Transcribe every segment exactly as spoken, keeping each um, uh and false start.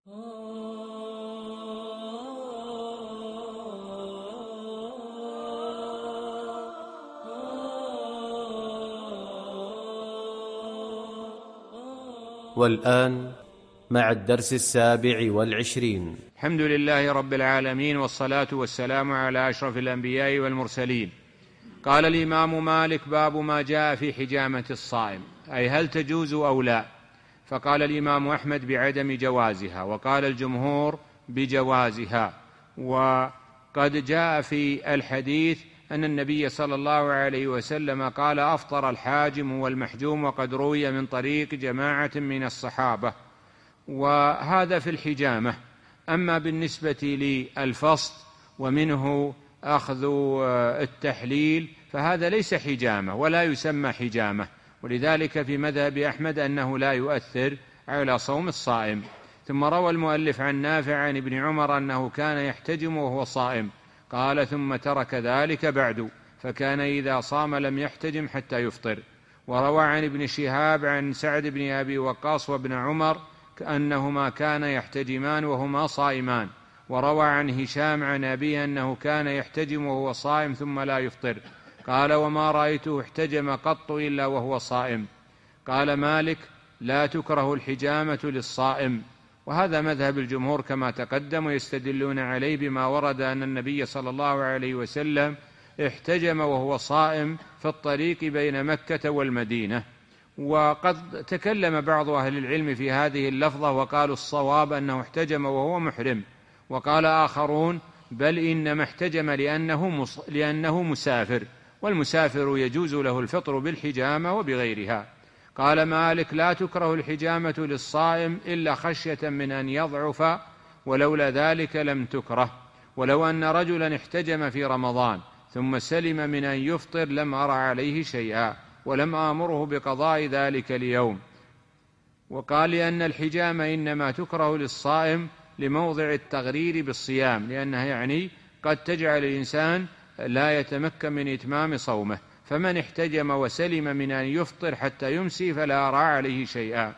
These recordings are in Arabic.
والآن مع الدرس السابع والعشرين. الحمد لله رب العالمين، والصلاة والسلام على أشرف الأنبياء والمرسلين. قال الإمام مالك: باب ما جاء في حجامة الصائم، أي هل تجوز أو لا؟ فقال الإمام أحمد بعدم جوازها، وقال الجمهور بجوازها. وقد جاء في الحديث أن النبي صلى الله عليه وسلم قال: أفطر الحاجم والمحجوم، وقد روي من طريق جماعة من الصحابة. وهذا في الحجامة. أما بالنسبة للفصد ومنه أخذ التحليل فهذا ليس حجامة ولا يسمى حجامة، ولذلك في مذهب أحمد أنه لا يؤثر على صوم الصائم. ثم روى المؤلف عن نافع عن ابن عمر أنه كان يحتجم وهو صائم، قال: ثم ترك ذلك بعد، فكان إذا صام لم يحتجم حتى يفطر. وروى عن ابن شهاب عن سعد بن أبي وقاص وابن عمر أنهما كان يحتجمان وهما صائمان. وروى عن هشام عن أبيه أنه كان يحتجم وهو صائم ثم لا يفطر، قال: وما رأيته احتجم قط إلا وهو صائم. قال مالك: لا تكره الحجامة للصائم. وهذا مذهب الجمهور كما تقدم، ويستدلون عليه بما ورد أن النبي صلى الله عليه وسلم احتجم وهو صائم في الطريق بين مكة والمدينة. وقد تكلم بعض أهل العلم في هذه اللفظة وقالوا الصواب أنه احتجم وهو محرم، وقال آخرون: بل إنما احتجم لأنه, لأنه مسافر، والمسافر يجوز له الفطر بالحجامة وبغيرها. قال مالك: لا تكره الحجامة للصائم إلا خشية من أن يضعف، ولولا ذلك لم تكره. ولو أن رجلا احتجم في رمضان ثم سلم من أن يفطر لم أرى عليه شيئا، ولم آمره بقضاء ذلك اليوم. وقال: لأن الحجامة إنما تكره للصائم لموضع التغرير بالصيام، لأنها يعني قد تجعل الإنسان لا يتمكن من إتمام صومه، فمن احتجم وسلم من أن يفطر حتى يمسي فلا أرى عليه شيئا،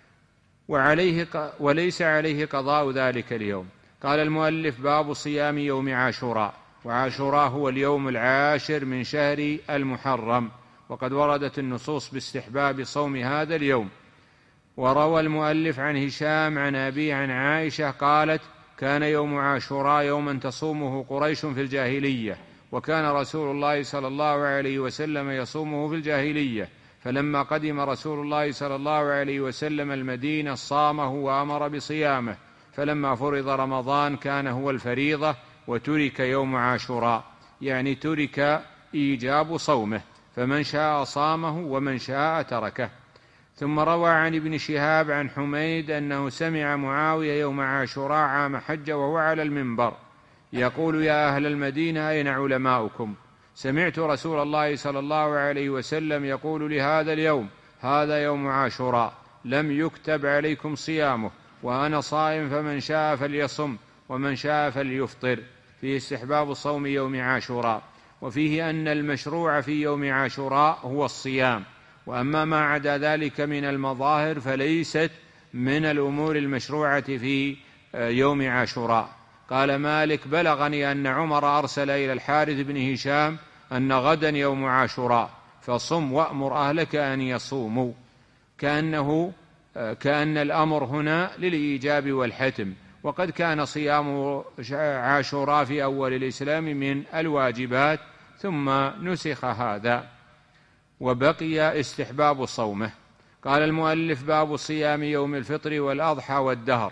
وعليه وليس عليه قضاء ذلك اليوم. قال المؤلف: باب صيام يوم عاشوراء. وعاشوراء هو اليوم العاشر من شهر المحرم، وقد وردت النصوص باستحباب صوم هذا اليوم. وروى المؤلف عن هشام عن أبي عن عائشة قالت: كان يوم عاشوراء يوما تصومه قريش في الجاهلية، وكان رسول الله صلى الله عليه وسلم يصومه في الجاهلية، فلما قدم رسول الله صلى الله عليه وسلم المدينة صامه وأمر بصيامه، فلما فرض رمضان كان هو الفريضة وترك يوم عاشوراء، يعني ترك إيجاب صومه، فمن شاء صامه ومن شاء تركه. ثم روى عن ابن شهاب عن حميد أنه سمع معاوية يوم عاشوراء عام حج وهو على المنبر يقول: يا أهل المدينة أين علماؤكم؟ سمعت رسول الله صلى الله عليه وسلم يقول لهذا اليوم: هذا يوم عاشوراء، لم يكتب عليكم صيامه، وأنا صائم، فمن شاء فليصم ومن شاء فليفطر. فيه استحباب صوم يوم عاشوراء، وفيه أن المشروع في يوم عاشوراء هو الصيام، وأما ما عدا ذلك من المظاهر فليست من الأمور المشروعة في يوم عاشوراء. قال مالك: بلغني أن عمر أرسل إلى الحارث بن هشام أن غدا يوم عاشوراء، فصم وأمر أهلك أن يصوموا، كأنه كأن الأمر هنا للإيجاب والحتم، وقد كان صيام عاشوراء في أول الإسلام من الواجبات، ثم نسخ هذا وبقي استحباب صومه. قال المؤلف: باب صيام يوم الفطر والأضحى والدهر.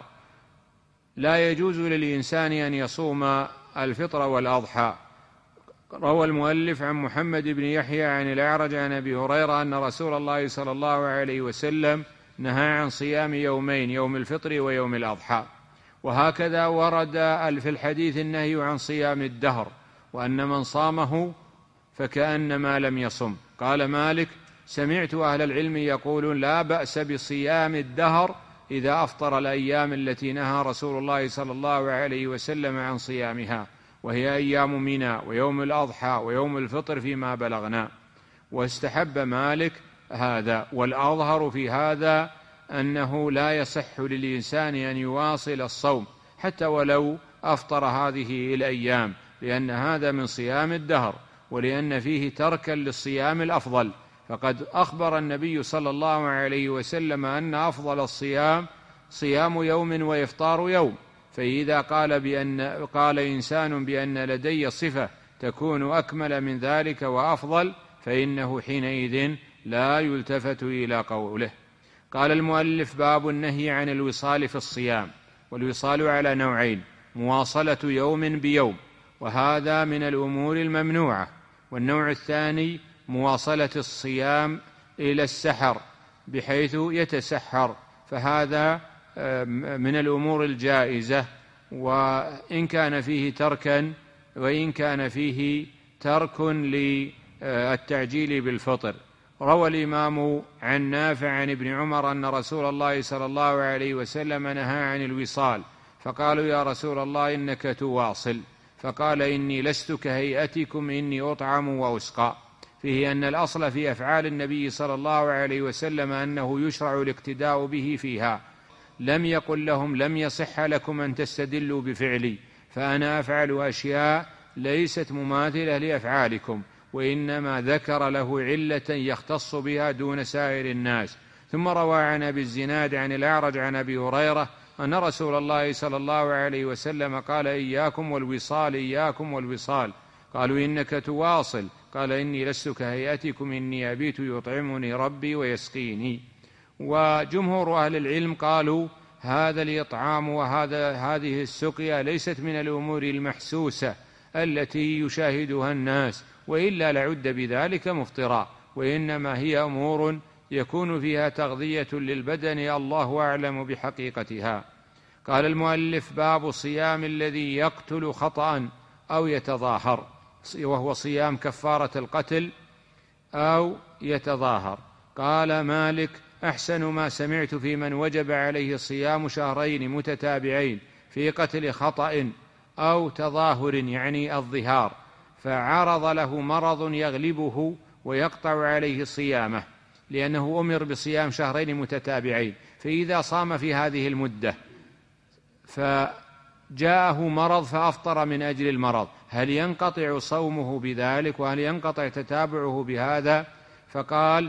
لا يجوز للإنسان أن يصوم الفطر والأضحى. روى المؤلف عن محمد بن يحيى عن الأعرج عن أبي هريرة أن رسول الله صلى الله عليه وسلم نهى عن صيام يومين، يوم الفطر ويوم الأضحى. وهكذا ورد في الحديث النهي عن صيام الدهر، وأن من صامه فكأنما لم يصم. قال مالك: سمعت أهل العلم يقولون: لا بأس بصيام الدهر إذا أفطر الأيام التي نهى رسول الله صلى الله عليه وسلم عن صيامها، وهي أيام منى ويوم الأضحى ويوم الفطر فيما بلغنا. واستحب مالك هذا، والأظهر في هذا أنه لا يصح للإنسان أن يواصل الصوم حتى ولو أفطر هذه الأيام، لأن هذا من صيام الدهر، ولأن فيه تركا للصيام الأفضل. فقد أخبر النبي صلى الله عليه وسلم أن أفضل الصيام صيام يوم وإفطار يوم. فإذا قال بأن قال إنسان بأن لدي صفة تكون أكمل من ذلك وأفضل، فإنه حينئذ لا يلتفت إلى قوله. قال المؤلف: باب النهي عن الوصال في الصيام. والوصال على نوعين: مواصلة يوم بيوم، وهذا من الأمور الممنوعة، والنوع الثاني مواصلة الصيام إلى السحر بحيث يتسحر، فهذا من الأمور الجائزة، وإن كان فيه تركا وإن كان فيه ترك للتعجيل بالفطر. روى الإمام عن نافع عن ابن عمر أن رسول الله صلى الله عليه وسلم نهى عن الوصال، فقالوا: يا رسول الله إنك تواصل، فقال: إني لست كهيئتكم، إني أطعم وأسقى. فيه أن الأصل في أفعال النبي صلى الله عليه وسلم أنه يشرع الاقتداء به فيها، لم يقل لهم: لم يصح لكم أن تستدلوا بفعلي، فأنا أفعل أشياء ليست مماثلة لأفعالكم، وإنما ذكر له علة يختص بها دون سائر الناس. ثم روى عن أبي الزناد عن الأعرج عن أبي هريرة أن رسول الله صلى الله عليه وسلم قال: إياكم والوصال، إياكم والوصال. قالوا: إنك تواصل. قال: إني لست كهيئتكم، إني أبيت يطعمني ربي ويسقيني. وجمهور أهل العلم قالوا: هذا الإطعام وهذا هذه السقيا ليست من الأمور المحسوسة التي يشاهدها الناس، وإلا لعد بذلك مفطرا، وإنما هي أمور يكون فيها تغذية للبدن، الله أعلم بحقيقتها. قال المؤلف: باب صيام الذي يقتل خطأ أو يتظاهر، وهو صيام كفارة القتل أو يتظاهر. قال مالك: أحسن ما سمعت في من وجب عليه صيام شهرين متتابعين في قتل خطأ أو تظاهر، يعني الظهار، فعرض له مرض يغلبه ويقطع عليه صيامه، لأنه أمر بصيام شهرين متتابعين، فإذا صام في هذه المدة فجاءه مرض فأفطر من أجل المرض، هل ينقطع صومه بذلك وهل ينقطع تتابعه بهذا؟ فقال: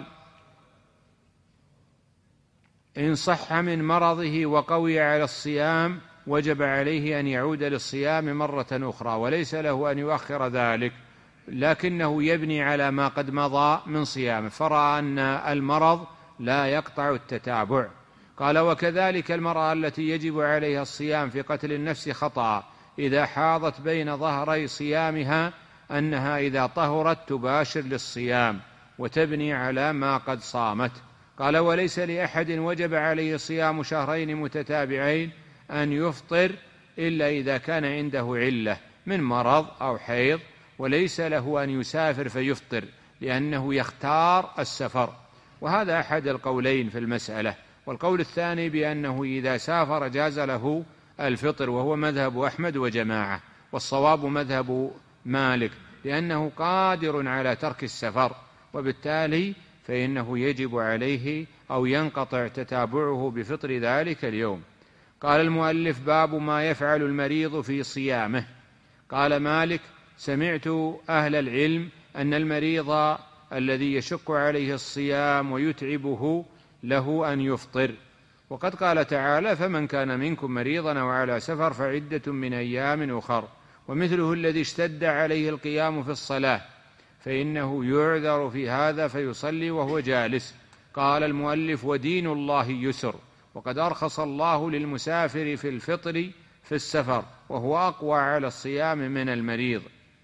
إن صح من مرضه وقوي على الصيام وجب عليه أن يعود للصيام مرة أخرى، وليس له أن يؤخر ذلك، لكنه يبني على ما قد مضى من صيامه، فرأى أن المرض لا يقطع التتابع. قال: وكذلك المرأة التي يجب عليها الصيام في قتل النفس خطأ إذا حاضت بين ظهري صيامها أنها إذا طهرت تباشر للصيام وتبني على ما قد صامت. قال: وليس لأحد وجب عليه صيام شهرين متتابعين أن يفطر إلا إذا كان عنده علة من مرض أو حيض، وليس له أن يسافر فيفطر لأنه يختار السفر، وهذا أحد القولين في المسألة. والقول الثاني بأنه إذا سافر جاز له الفطر، وهو مذهب أحمد وجماعة، والصواب مذهب مالك، لأنه قادر على ترك السفر، وبالتالي فإنه يجب عليه أو ينقطع تتابعه بفطر ذلك اليوم. قال المؤلف: باب ما يفعل المريض في صيامه. قال مالك: سمعت أهل العلم أن المريض الذي يشق عليه الصيام ويتعبه له أن يفطر، وقد قال تعالى: فمن كان منكم مريضا أو على سفر فعدة من أيام أخر. ومثله الذي اشتد عليه القيام في الصلاة فإنه يعذر في هذا فيصلي وهو جالس. قال المؤلف: ودين الله يسر، وقد أرخص الله للمسافر في الفطر في السفر، وهو أقوى على الصيام من المريض.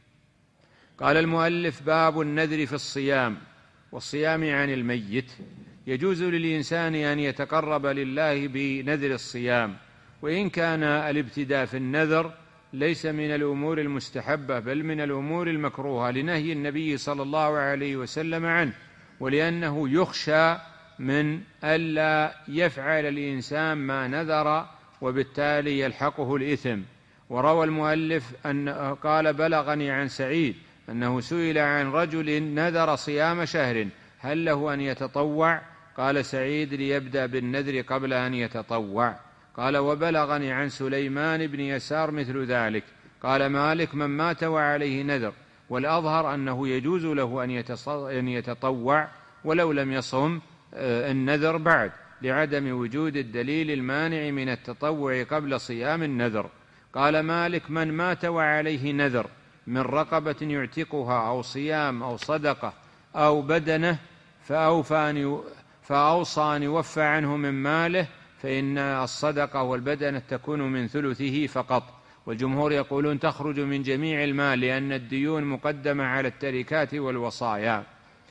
قال المؤلف: باب النذر في الصيام والصيام عن الميت. يجوز للإنسان أن يتقرب لله بنذر الصيام، وإن كان الابتداء في النذر ليس من الأمور المستحبة بل من الأمور المكروهة، لنهي النبي صلى الله عليه وسلم عنه، ولأنه يخشى من ألا يفعل الإنسان ما نذر وبالتالي يلحقه الإثم. وروى المؤلف أن قال: بلغني عن سعيد أنه سئل عن رجل نذر صيام شهر هل له أن يتطوع؟ قال سعيد: ليبدأ بالنذر قبل أن يتطوع. قال: وبلغني عن سليمان بن يسار مثل ذلك. قال مالك: من مات وعليه نذر، والأظهر أنه يجوز له أن يتطوع ولو لم يصم النذر بعد، لعدم وجود الدليل المانع من التطوع قبل صيام النذر. قال مالك: من مات وعليه نذر من رقبة يعتقها أو صيام أو صدقة أو بدنه فأوصى أن يوفى عنه من ماله، فإن الصدقة والبدنة تكون من ثلثه فقط. والجمهور يقولون تخرج من جميع المال، لأن الديون مقدمة على التركات والوصايا.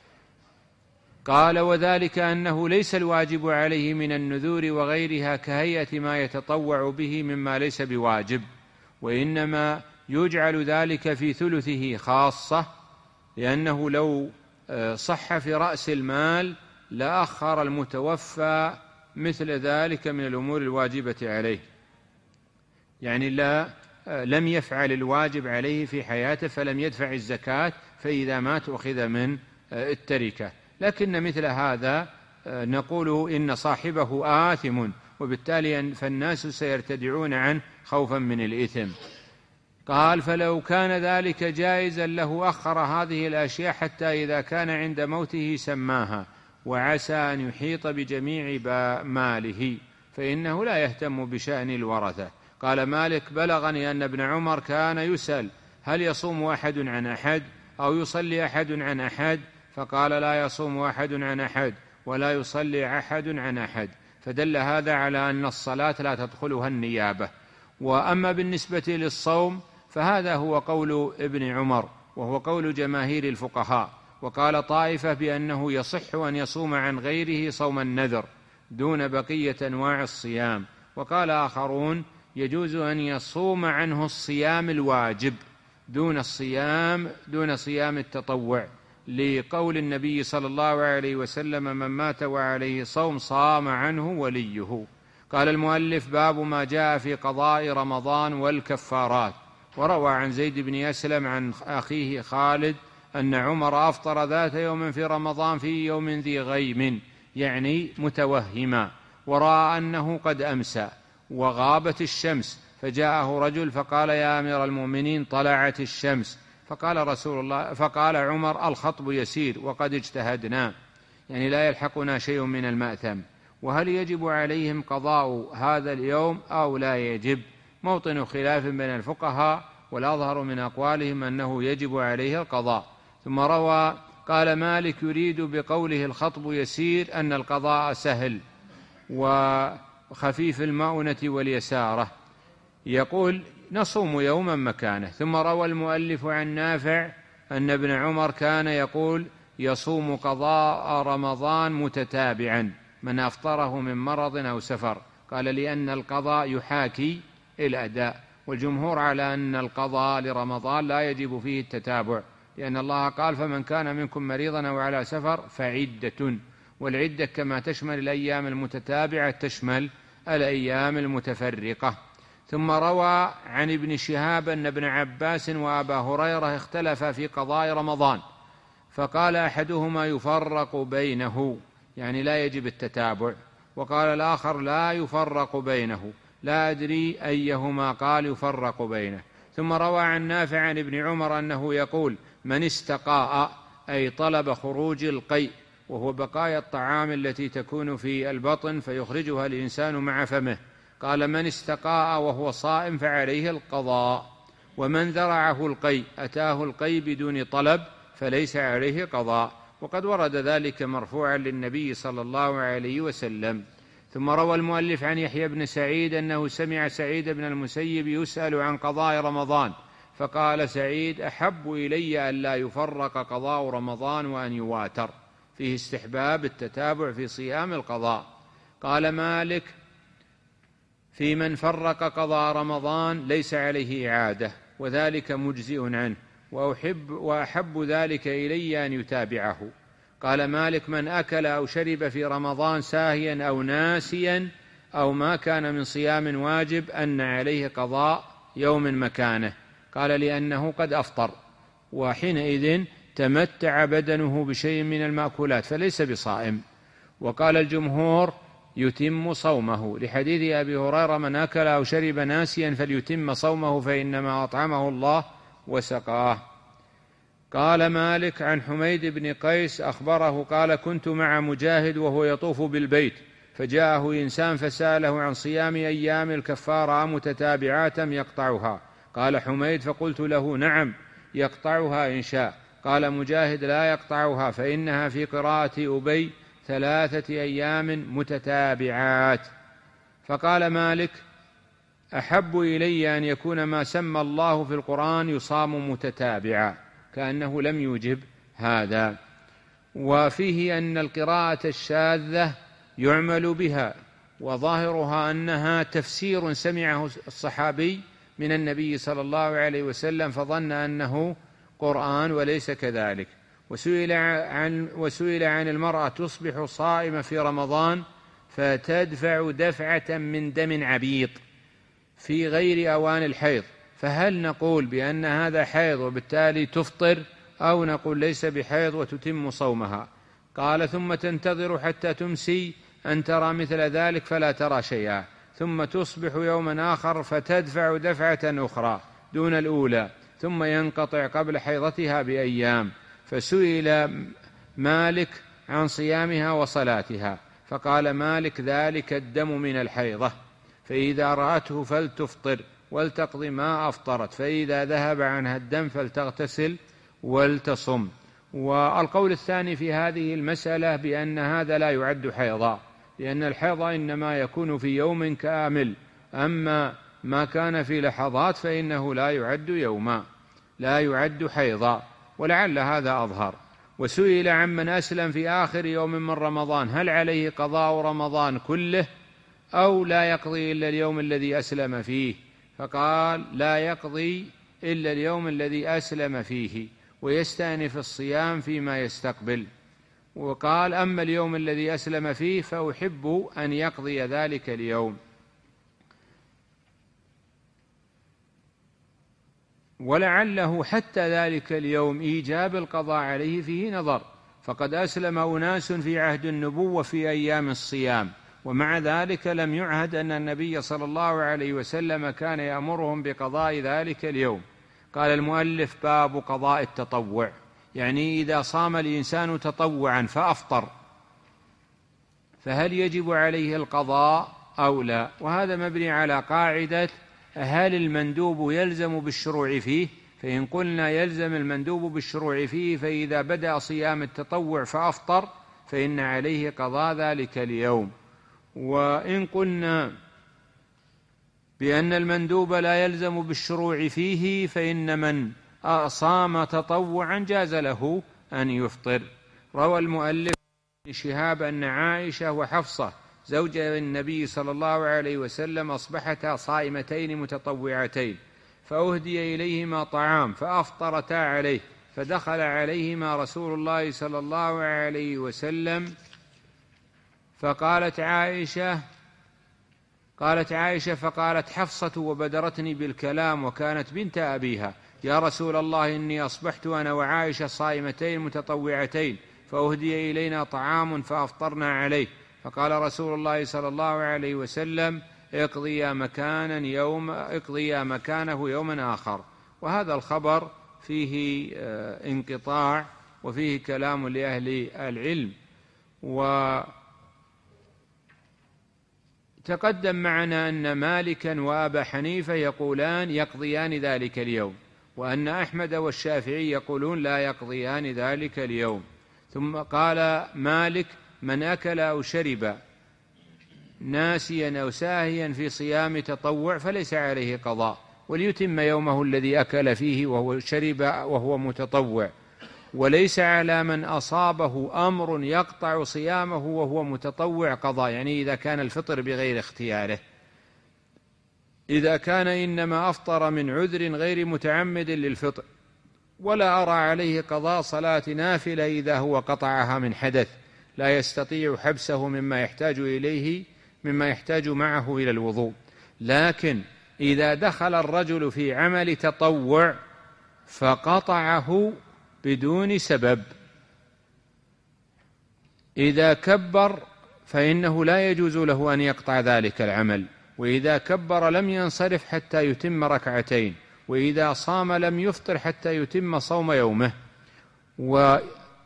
قال: وذلك أنه ليس الواجب عليه من النذور وغيرها كهيئة ما يتطوع به مما ليس بواجب، وإنما يجعل ذلك في ثلثه خاصة، لأنه لو صح في رأس المال لأخر المتوفى مثل ذلك من الأمور الواجبة عليه، يعني لا لم يفعل الواجب عليه في حياته فلم يدفع الزكاة، فإذا مات أخذ من التركة. لكن مثل هذا نقول إن صاحبه آثم، وبالتالي فالناس سيرتدعون عنه خوفا من الإثم. قال: فلو كان ذلك جائزا له أخر هذه الأشياء حتى إذا كان عند موته سماها، وعسى أن يحيط بجميع ماله، فإنه لا يهتم بشأن الورثة. قال مالك: بلغني أن ابن عمر كان يسأل: هل يصوم أحد عن أحد أو يصلي أحد عن أحد؟ فقال: لا يصوم أحد عن أحد ولا يصلي أحد عن أحد. فدل هذا على أن الصلاة لا تدخلها النيابة. وأما بالنسبة للصوم فهذا هو قول ابن عمر، وهو قول جماهير الفقهاء. وقال طائفة بأنه يصح أن يصوم عن غيره صوم النذر دون بقية أنواع الصيام. وقال آخرون: يجوز أن يصوم عنه الصيام الواجب دون الصيام دون صيام التطوع، لقول النبي صلى الله عليه وسلم: من مات وعليه صوم صام عنه وليه. قال المؤلف: باب ما جاء في قضاء رمضان والكفارات. وروى عن زيد بن أسلم عن أخيه خالد أن عمر أفطر ذات يوم في رمضان في يوم ذي غيم، يعني متوهما، ورأى أنه قد أمسى وغابت الشمس، فجاءه رجل فقال: يا أمير المؤمنين، طلعت الشمس. فقال رسول الله فقال عمر: الخطب يسير وقد اجتهدنا، يعني لا يلحقنا شيء من المأثم، وهل يجب عليهم قضاء هذا اليوم أو لا يجب؟ موطن خلاف بين الفقهاء، والأظهر من أقوالهم أنه يجب عليه القضاء. ثم روى قال مالك: يريد بقوله الخطب يسير أن القضاء سهل وخفيف المؤونة واليسارة، يقول: نصوم يوما مكانه. ثم روى المؤلف عن نافع أن ابن عمر كان يقول: يصوم قضاء رمضان متتابعا من أفطره من مرض أو سفر. قال: لأن القضاء يحاكي الأداء. والجمهور على أن القضاء لرمضان لا يجب فيه التتابع، لأن الله قال: فمن كان منكم مريضا أو على سفر فعدة، والعدة كما تشمل الأيام المتتابعة تشمل الأيام المتفرقة. ثم روى عن ابن شهاب أن ابن عباس وأبا هريرة اختلفا في قضاء رمضان، فقال أحدهما: يفرق بينه، يعني لا يجب التتابع، وقال الآخر: لا يفرق بينه. لا أدري أيهما قال يفرق بينه. ثم روى عن نافع عن ابن عمر أنه يقول: من استقاء، أي طلب خروج القيء، وهو بقايا الطعام التي تكون في البطن فيخرجها الإنسان مع فمه. قال: من استقاء وهو صائم فعليه القضاء. ومن ذرعه القيء، أتاه القيء بدون طلب، فليس عليه قضاء. وقد ورد ذلك مرفوعا للنبي صلى الله عليه وسلم. ثم روى المؤلف عن يحيى بن سعيد أنه سمع سعيد بن المسيب يسأل عن قضاء رمضان، فقال سعيد: أحب إلي أن لا يفرق قضاء رمضان وأن يواتر، فيه استحباب التتابع في صيام القضاء. قال مالك: في من فرق قضاء رمضان ليس عليه إعادة، وذلك مجزئ عنه، وأحب, وأحب ذلك إلي أن يتابعه. قال مالك: من أكل أو شرب في رمضان ساهيا أو ناسيا أو ما كان من صيام واجب أن عليه قضاء يوم مكانه. قال: لأنه قد أفطر، وحينئذ تمتع بدنه بشيء من المأكولات فليس بصائم. وقال الجمهور يتم صومه لحديث أبي هريرة: من أكل أو شرب ناسيا فليتم صومه فإنما أطعمه الله وسقاه. قال مالك عن حميد بن قيس أخبره قال: كنت مع مجاهد وهو يطوف بالبيت، فجاءه إنسان فسأله عن صيام أيام الكفارة متتابعات يقطعها؟ قال حميد: فقلت له: نعم يقطعها إن شاء. قال مجاهد: لا يقطعها، فإنها في قراءة أبي ثلاثة أيام متتابعات. فقال مالك: أحب إلي أن يكون ما سمى الله في القرآن يصام متتابعا، كأنه لم يوجب هذا. وفيه أن القراءة الشاذة يعمل بها، وظاهرها أنها تفسير سمعه الصحابي من النبي صلى الله عليه وسلم فظن أنه قرآن وليس كذلك. وسئل عن, وسئل عن المرأة تصبح صائمة في رمضان فتدفع دفعة من دم عبيط في غير أوان الحيض، فهل نقول بأن هذا حيض وبالتالي تفطر، أو نقول ليس بحيض وتتم صومها؟ قال: ثم تنتظر حتى تمسي أن ترى مثل ذلك فلا ترى شيئا، ثم تصبح يوما آخر فتدفع دفعة أخرى دون الأولى، ثم ينقطع قبل حيضتها بأيام. فسئل مالك عن صيامها وصلاتها، فقال مالك: ذلك الدم من الحيضة، فإذا رأته فلتفطر ولتقضي ما أفطرت، فإذا ذهب عنها الدم فلتغتسل ولتصم. والقول الثاني في هذه المسألة بأن هذا لا يعد حيضا، لأن الحيض إنما يكون في يوم كامل، أما ما كان في لحظات فإنه لا يعد يوما، لا يعد حيضا، ولعل هذا أظهر. وسئل عمن أسلم في آخر يوم من رمضان: هل عليه قضاء رمضان كله أو لا يقضي إلا اليوم الذي أسلم فيه؟ فقال: لا يقضي إلا اليوم الذي أسلم فيه، ويستأنف الصيام فيما يستقبل. وقال: أما اليوم الذي أسلم فيه فأحب أن يقضي ذلك اليوم. ولعله حتى ذلك اليوم إيجاب القضاء عليه فيه نظر، فقد أسلم أناس في عهد النبوة في أيام الصيام، ومع ذلك لم يعهد أن النبي صلى الله عليه وسلم كان يأمرهم بقضاء ذلك اليوم. قال المؤلف: باب قضاء التطوع، يعني إذا صام الإنسان تطوعا فأفطر فهل يجب عليه القضاء أو لا؟ وهذا مبني على قاعدة: هل المندوب يلزم بالشروع فيه؟ فإن قلنا يلزم المندوب بالشروع فيه، فإذا بدأ صيام التطوع فأفطر فإن عليه قضاء ذلك اليوم. وإن قلنا بأن المندوب لا يلزم بالشروع فيه، فإن من صام تطوعا جاز له أن يفطر. روى المؤلف ابن شهاب أن عائشة وحفصة زوج النبي صلى الله عليه وسلم أصبحتا صائمتين متطوعتين، فأهدي إليهما طعام فأفطرتا عليه، فدخل عليهما رسول الله صلى الله عليه وسلم فقالت عائشة قالت عائشة فقالت حفصة وبدرتني بالكلام وكانت بنت أبيها: يا رسول الله، إني أصبحت أنا وعائشة صائمتين متطوعتين، فأهدي إلينا طعام فأفطرنا عليه. فقال رسول الله صلى الله عليه وسلم: اقضيا مكانا يوم اقضيا مكانه يوما آخر. وهذا الخبر فيه انقطاع وفيه كلام لأهل العلم. وتقدم معنا أن مالكا وأبا حنيفة يقولان يقضيان ذلك اليوم، وأن أحمد والشافعي يقولون لا يقضيان ذلك اليوم. ثم قال مالك: من أكل أو شرب ناسيا أو ساهيا في صيام تطوع فليس عليه قضاء، وليتم يومه الذي أكل فيه وهو شرب وهو متطوع، وليس على من أصابه أمر يقطع صيامه وهو متطوع قضاء، يعني إذا كان الفطر بغير اختياره. إذا كان إنما أفطر من عذر غير متعمد للفطر، ولا أرى عليه قضاء صلاة نافلة إذا هو قطعها من حدث لا يستطيع حبسه مما يحتاج إليه مما يحتاج معه إلى الوضوء. لكن إذا دخل الرجل في عمل تطوع فقطعه بدون سبب، إذا كبر فإنه لا يجوز له أن يقطع ذلك العمل. وإذا كبر لم ينصرف حتى يتم ركعتين، وإذا صام لم يفطر حتى يتم صوم يومه، وإذا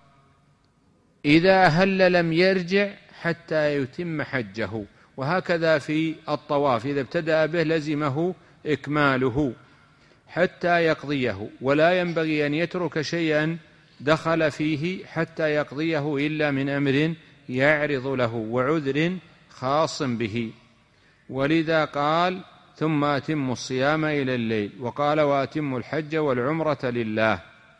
أهل لم يرجع حتى يتم حجه. وهكذا في الطواف، إذا ابتدأ به لزمه إكماله حتى يقضيه، ولا ينبغي أن يترك شيئا دخل فيه حتى يقضيه إلا من أمر يعرض له وعذر خاص به. ولذا قال: ثم أتموا الصيام إلى الليل، وقال: وأتموا الحج والعمرة لله.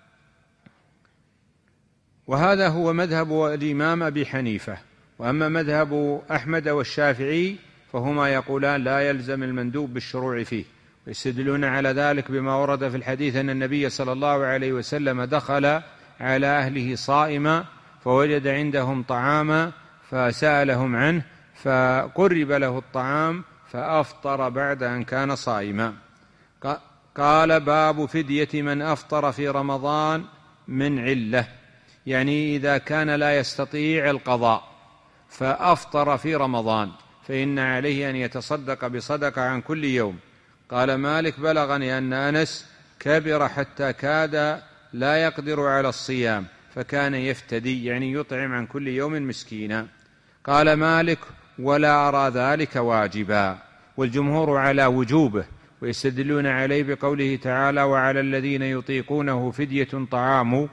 وهذا هو مذهب الإمام أبي حنيفة. وأما مذهب أحمد والشافعي فهما يقولان لا يلزم المندوب بالشروع فيه، ويستدلون على ذلك بما ورد في الحديث أن النبي صلى الله عليه وسلم دخل على أهله صائما فوجد عندهم طعاما فسألهم عنه فقرب له الطعام فأفطر بعد أن كان صائما. قال: باب فدية من أفطر في رمضان من علة، يعني إذا كان لا يستطيع القضاء فأفطر في رمضان فإن عليه أن يتصدق بصدقة عن كل يوم. قال مالك: بلغني أن أنس كبر حتى كاد لا يقدر على الصيام فكان يفتدي، يعني يطعم عن كل يوم مسكينا. قال مالك: ولا أرى ذلك واجبا، والجمهور على وجوبه، ويستدلون عليه بقوله تعالى: وعلى الذين يطيقونه فدية طعام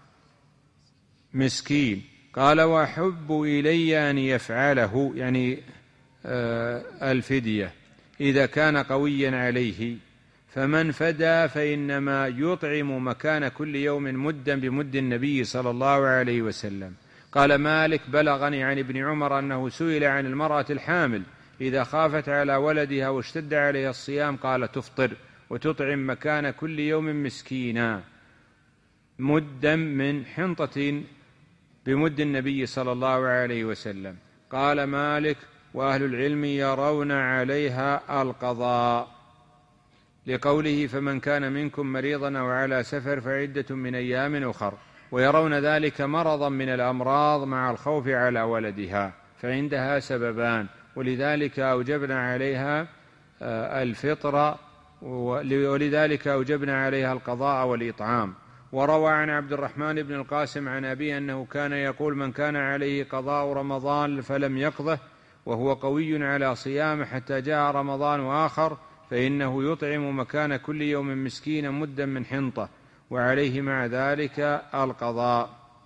مسكين. قال: وأحب إلي أن يفعله، يعني آه الفدية، إذا كان قويا عليه، فمن فدى فإنما يطعم مكان كل يوم مدا بمد النبي صلى الله عليه وسلم. قال مالك: بلغني عن ابن عمر أنه سئل عن المرأة الحامل إذا خافت على ولدها واشتد عليها الصيام قال: تفطر وتطعم مكان كل يوم مسكينا مدا من حنطة بمد النبي صلى الله عليه وسلم. قال مالك: وأهل العلم يرون عليها القضاء، لقوله: فمن كان منكم مريضا أو على سفر فعدة من أيام أخر، ويرون ذلك مرضا من الأمراض مع الخوف على ولدها، فعندها سببان، ولذلك أوجبنا عليها الفطر، ولذلك أوجبنا عليها القضاء والإطعام. وروى عن عبد الرحمن بن القاسم عن أبيه أنه كان يقول: من كان عليه قضاء رمضان فلم يقضه وهو قوي على صيامه حتى جاء رمضان آخر فإنه يطعم مكان كل يوم مسكينا مدا من حنطة، وعليه مع ذلك القضاء.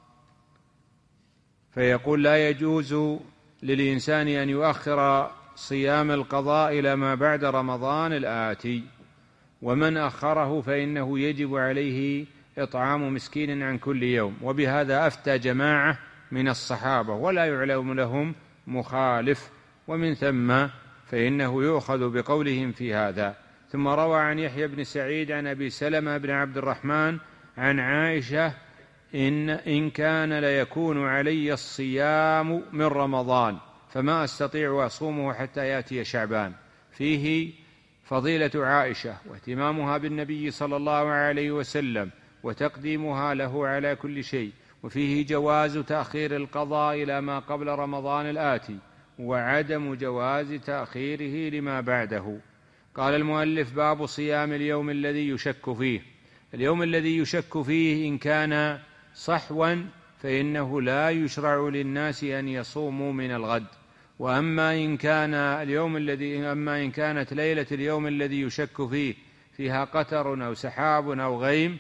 فيقول: لا يجوز للإنسان أن يؤخر صيام القضاء إلى ما بعد رمضان الآتي، ومن أخره فإنه يجب عليه إطعام مسكين عن كل يوم. وبهذا أفتى جماعة من الصحابة ولا يعلم لهم مخالف، ومن ثم فإنه يؤخذ بقولهم في هذا. ثم روى عن يحيى بن سعيد عن أبي سلمة بن عبد الرحمن عن عائشة: إن, إن كان ليكون علي الصيام من رمضان فما أستطيع أصومه حتى يأتي شعبان. فيه فضيلة عائشة واهتمامها بالنبي صلى الله عليه وسلم وتقديمها له على كل شيء، وفيه جواز تأخير القضاء إلى ما قبل رمضان الآتي، وعدم جواز تأخيره لما بعده. قال المؤلف: باب صيام اليوم الذي يشك فيه. اليوم الذي يشك فيه إن كان صحوا فإنه لا يشرع للناس أن يصوموا من الغد، وأما إن كان اليوم الذي أما إن كانت ليلة اليوم الذي يشك فيه فيها قتر أو سحاب أو غيم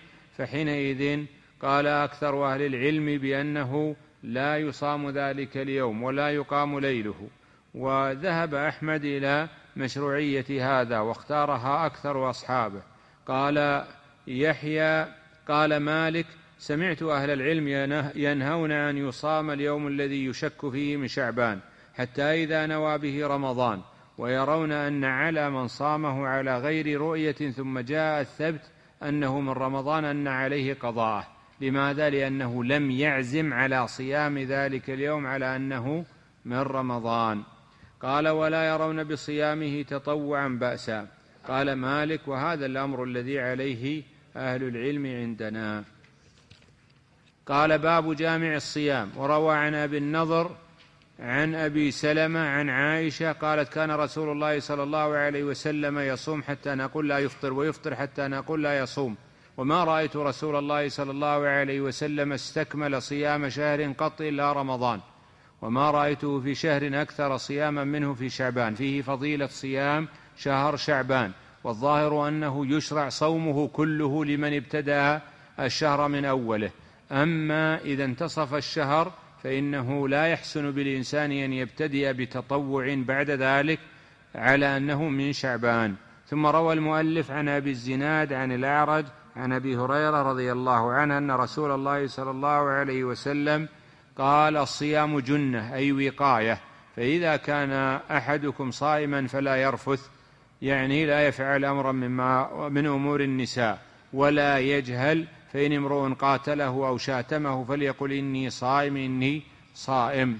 فحينئذ قال أكثر أهل العلم بأنه لا يصام ذلك اليوم ولا يقام ليله. وذهب أحمد إلى مشروعية هذا واختارها أكثر أصحابه. قال يحيى: قال مالك: سمعت أهل العلم ينهون أن يصام اليوم الذي يشك فيه من شعبان حتى إذا نوى به رمضان، ويرون أن على من صامه على غير رؤية ثم جاء الثبت أنه من رمضان أن عليه قضاءه. لماذا؟ لأنه لم يعزم على صيام ذلك اليوم على أنه من رمضان. قال: ولا يرون بصيامه تطوعا بأسا. قال مالك: وهذا الأمر الذي عليه أهل العلم عندنا. قال: باب جامع الصيام. وروى عن أبي النضر عن أبي سلمة عن عائشة قالت كان رسول الله صلى الله عليه وسلم يصوم حتى نقول لا يفطر ويفطر حتى نقول لا يصوم، وما رأيت رسول الله صلى الله عليه وسلم استكمل صيام شهر قط إلا رمضان، وما رأيته في شهر أكثر صياما منه في شعبان. فيه فضيلة صيام شهر شعبان، والظاهر أنه يشرع صومه كله لمن ابتدأ الشهر من أوله. أما إذا انتصف الشهر فإنه لا يحسن بالإنسان أن يبتدئ بتطوع بعد ذلك على أنه من شعبان. ثم روى المؤلف عن أبي الزناد عن الأعرج عن أبي هريرة رضي الله عنه أن رسول الله صلى الله عليه وسلم قال الصيام جنة أي وقاية، فإذا كان أحدكم صائما فلا يرفث، يعني لا يفعل أمرا مما من أمور النساء، ولا يجهل، فإن امرؤ قاتله أو شاتمه فليقل إني صائم إني صائم.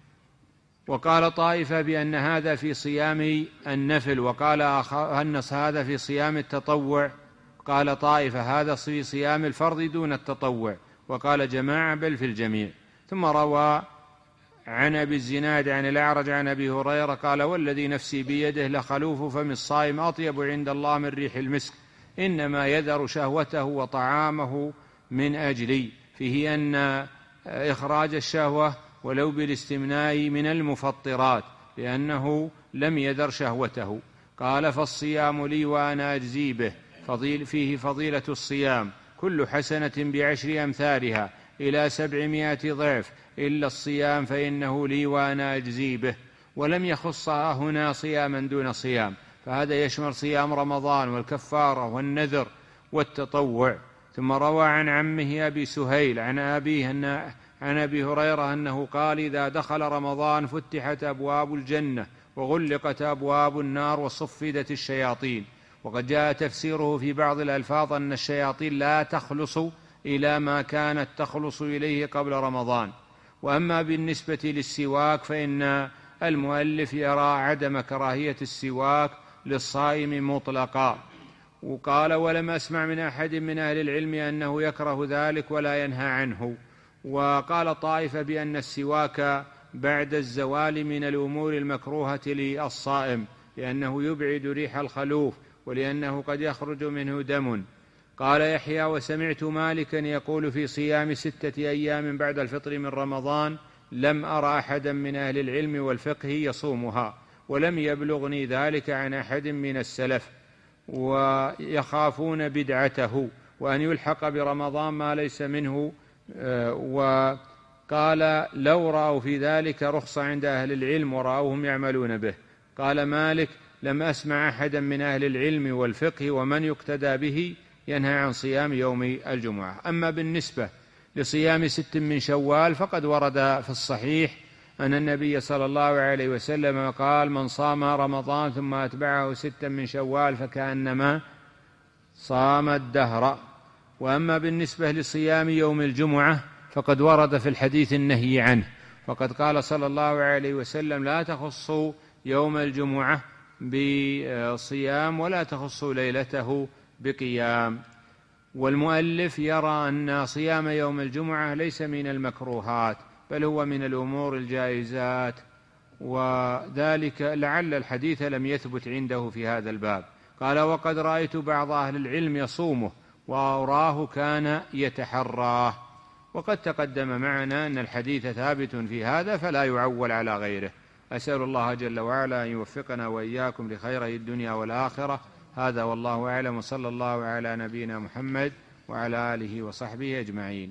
وقال طائفة بأن هذا في صيام النفل، وقال أنس هذا في صيام التطوع. قال طائفة هذا في صيام الفرض دون التطوع، وقال جماعة بل في الجميع. ثم روى عن أبي الزناد عن الأعرج عن أبي هريرة قال والذي نفسي بيده لخلوف فم الصائم أطيب عند الله من ريح المسك، إنما يذر شهوته وطعامه من أجلي. فيه أن إخراج الشهوة ولو بالاستمناء من المفطرات، لأنه لم يذر شهوته. قال فالصيام لي وأنا أجزي به، فضيل فيه فضيلة الصيام، كل حسنة بعشر أمثالها إلى سبعمائة ضعف، إلا الصيام فإنه لي وأنا أجزي به. ولم يخصها هنا صياما دون صيام، فهذا يشمل صيام رمضان والكفارة والنذر والتطوع. ثم روى عن عمه أبي سهيل عن أبيه أن عن أبي هريرة أنه قال إذا دخل رمضان فتحت أبواب الجنة وغلقت أبواب النار وصفدت الشياطين. وقد جاء تفسيره في بعض الألفاظ أن الشياطين لا تخلص إلى ما كانت تخلص إليه قبل رمضان. وأما بالنسبة للسواك فإن المؤلف يرى عدم كراهية السواك للصائم مطلقا. وقال ولم أسمع من أحد من أهل العلم أنه يكره ذلك ولا ينهى عنه. وقال طائفة بأن السواك بعد الزوال من الأمور المكروهة للصائم، لأنه يبعد ريح الخلوف ولأنه قد يخرج منه دم. قال يحيى وسمعت مالكا يقول في صيام ستة أيام بعد الفطر من رمضان لم أرى أحدا من أهل العلم والفقه يصومها، ولم يبلغني ذلك عن أحد من السلف، ويخافون بدعته وأن يلحق برمضان ما ليس منه. وقال لو رأوا في ذلك رخصة عند أهل العلم ورأوهم يعملون به. قال مالك لم أسمع أحدا من أهل العلم والفقه ومن يقتدى به ينهى عن صيام يوم الجمعة. أما بالنسبة لصيام ست من شوال فقد ورد في الصحيح أن النبي صلى الله عليه وسلم قال من صام رمضان ثم أتبعه ستا من شوال فكأنما صام الدهر. وأما بالنسبة لصيام يوم الجمعة فقد ورد في الحديث النهي عنه، فقد قال صلى الله عليه وسلم لا تخصوا يوم الجمعة بصيام ولا تخصوا ليلته بقيام. والمؤلف يرى أن صيام يوم الجمعة ليس من المكروهات بل هو من الأمور الجائزات، وذلك لعل الحديث لم يثبت عنده في هذا الباب. قال وقد رأيت بعض أهل العلم يصومه وأراه كان يتحراه. وقد تقدم معنا أن الحديث ثابت في هذا فلا يعول على غيره. أسأل الله جل وعلا أن يوفقنا وإياكم لخيره الدنيا والآخرة. هذا والله أعلم، وصلى الله على نبينا محمد وعلى آله وصحبه أجمعين.